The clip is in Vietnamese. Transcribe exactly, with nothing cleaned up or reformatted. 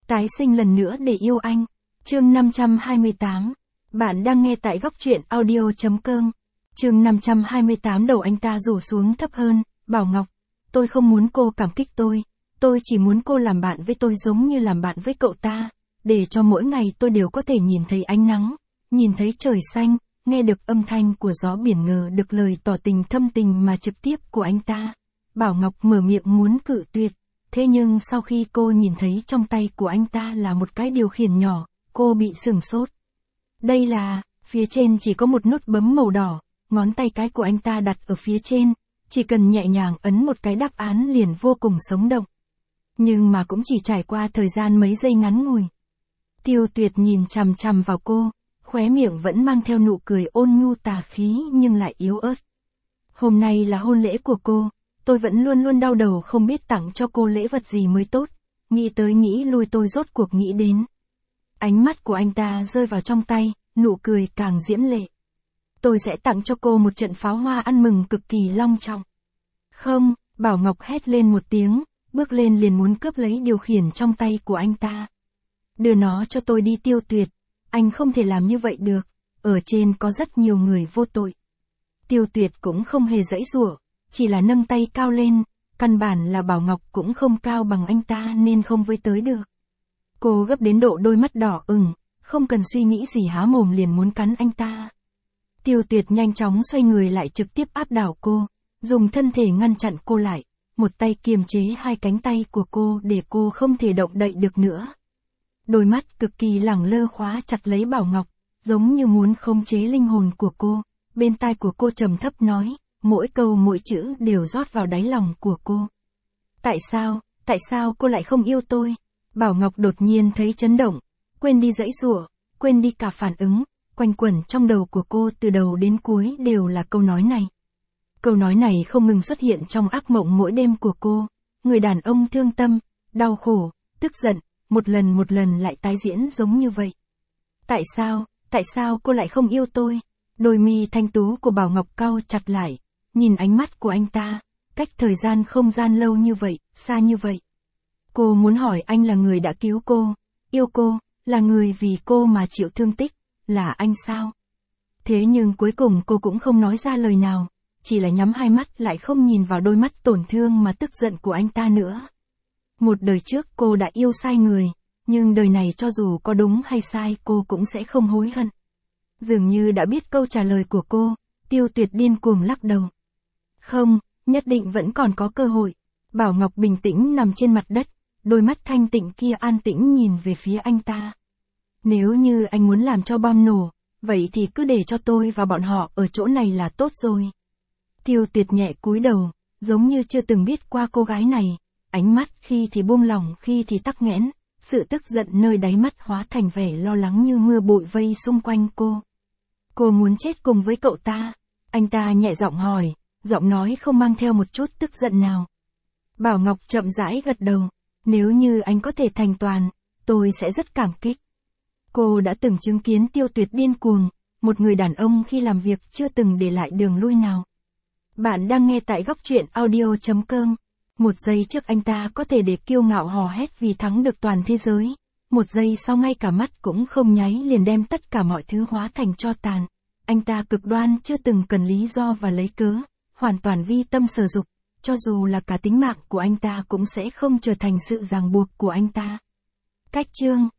Tái sinh lần nữa để yêu anh. Chương năm trăm hai mươi tám. Bạn đang nghe tại góc truyện audio.com. Chương năm trăm hai mươi tám. Đầu anh ta rủ xuống thấp hơn. Bảo Ngọc, tôi không muốn cô cảm kích tôi. Tôi chỉ muốn cô làm bạn với tôi giống như làm bạn với cậu ta. Để cho mỗi ngày tôi đều có thể nhìn thấy ánh nắng, nhìn thấy trời xanh, nghe được âm thanh của gió biển, ngờ được lời tỏ tình thâm tình mà trực tiếp của anh ta. Bảo Ngọc mở miệng muốn cự tuyệt. Thế nhưng sau khi cô nhìn thấy trong tay của anh ta là một cái điều khiển nhỏ, cô bị sửng sốt. Đây là, phía trên chỉ có một nút bấm màu đỏ, ngón tay cái của anh ta đặt ở phía trên, chỉ cần nhẹ nhàng ấn một cái đáp án liền vô cùng sống động. Nhưng mà cũng chỉ trải qua thời gian mấy giây ngắn ngủi. Tiêu Tuyệt nhìn chằm chằm vào cô, khóe miệng vẫn mang theo nụ cười ôn nhu tà khí nhưng lại yếu ớt. Hôm nay là hôn lễ của cô. Tôi vẫn luôn luôn đau đầu không biết tặng cho cô lễ vật gì mới tốt, nghĩ tới nghĩ lui tôi rốt cuộc nghĩ đến. Ánh mắt của anh ta rơi vào trong tay, nụ cười càng diễm lệ. Tôi sẽ tặng cho cô một trận pháo hoa ăn mừng cực kỳ long trọng. Không, Bảo Ngọc hét lên một tiếng, bước lên liền muốn cướp lấy điều khiển trong tay của anh ta. Đưa nó cho tôi đi Tiêu Tuyệt, anh không thể làm như vậy được, ở trên có rất nhiều người vô tội. Tiêu Tuyệt cũng không hề giãy giụa. Chỉ là nâng tay cao lên, căn bản là Bảo Ngọc cũng không cao bằng anh ta nên không với tới được. Cô gấp đến độ đôi mắt đỏ ửng, không cần suy nghĩ gì há mồm liền muốn cắn anh ta. Tiêu Tuyệt nhanh chóng xoay người lại trực tiếp áp đảo cô, dùng thân thể ngăn chặn cô lại, một tay kiềm chế hai cánh tay của cô để cô không thể động đậy được nữa. Đôi mắt cực kỳ lẳng lơ khóa chặt lấy Bảo Ngọc, giống như muốn khống chế linh hồn của cô, bên tai của cô trầm thấp nói. Mỗi câu mỗi chữ đều rót vào đáy lòng của cô. Tại sao, tại sao cô lại không yêu tôi? Bảo Ngọc đột nhiên thấy chấn động, quên đi giãy giụa, quên đi cả phản ứng, quanh quẩn trong đầu của cô từ đầu đến cuối đều là câu nói này. Câu nói này không ngừng xuất hiện trong ác mộng mỗi đêm của cô, người đàn ông thương tâm, đau khổ, tức giận, một lần một lần lại tái diễn giống như vậy. Tại sao, tại sao cô lại không yêu tôi? Đôi mi thanh tú của Bảo Ngọc cau chặt lại. Nhìn ánh mắt của anh ta, cách thời gian không gian lâu như vậy, xa như vậy. Cô muốn hỏi anh là người đã cứu cô, yêu cô, là người vì cô mà chịu thương tích, là anh sao? Thế nhưng cuối cùng cô cũng không nói ra lời nào, chỉ là nhắm hai mắt lại không nhìn vào đôi mắt tổn thương mà tức giận của anh ta nữa. Một đời trước cô đã yêu sai người, nhưng đời này cho dù có đúng hay sai cô cũng sẽ không hối hận. Dường như đã biết câu trả lời của cô, Tiêu Tuyệt điên cuồng lắc đầu. Không, nhất định vẫn còn có cơ hội. Bảo Ngọc bình tĩnh nằm trên mặt đất, đôi mắt thanh tịnh kia an tĩnh nhìn về phía anh ta. Nếu như anh muốn làm cho bom nổ, vậy thì cứ để cho tôi và bọn họ ở chỗ này là tốt rồi. Tiêu Tuyệt nhẹ cúi đầu, giống như chưa từng biết qua cô gái này, ánh mắt khi thì buông lỏng khi thì tắc nghẽn, sự tức giận nơi đáy mắt hóa thành vẻ lo lắng như mưa bụi vây xung quanh cô. Cô muốn chết cùng với cậu ta? Anh ta nhẹ giọng hỏi, giọng nói không mang theo một chút tức giận nào. Bảo Ngọc chậm rãi gật đầu, nếu như anh có thể thành toàn, tôi sẽ rất cảm kích. Cô đã từng chứng kiến Tiêu Tuyệt điên cuồng, một người đàn ông khi làm việc chưa từng để lại đường lui nào. Bạn đang nghe tại góc truyện audio.com. Một giây trước anh ta có thể để kiêu ngạo hò hét vì thắng được toàn thế giới. Một giây sau ngay cả mắt cũng không nháy liền đem tất cả mọi thứ hóa thành tro tàn. Anh ta cực đoan chưa từng cần lý do và lấy cớ, hoàn toàn vi tâm sở dục, cho dù là cả tính mạng của anh ta cũng sẽ không trở thành sự ràng buộc của anh ta. Cách chương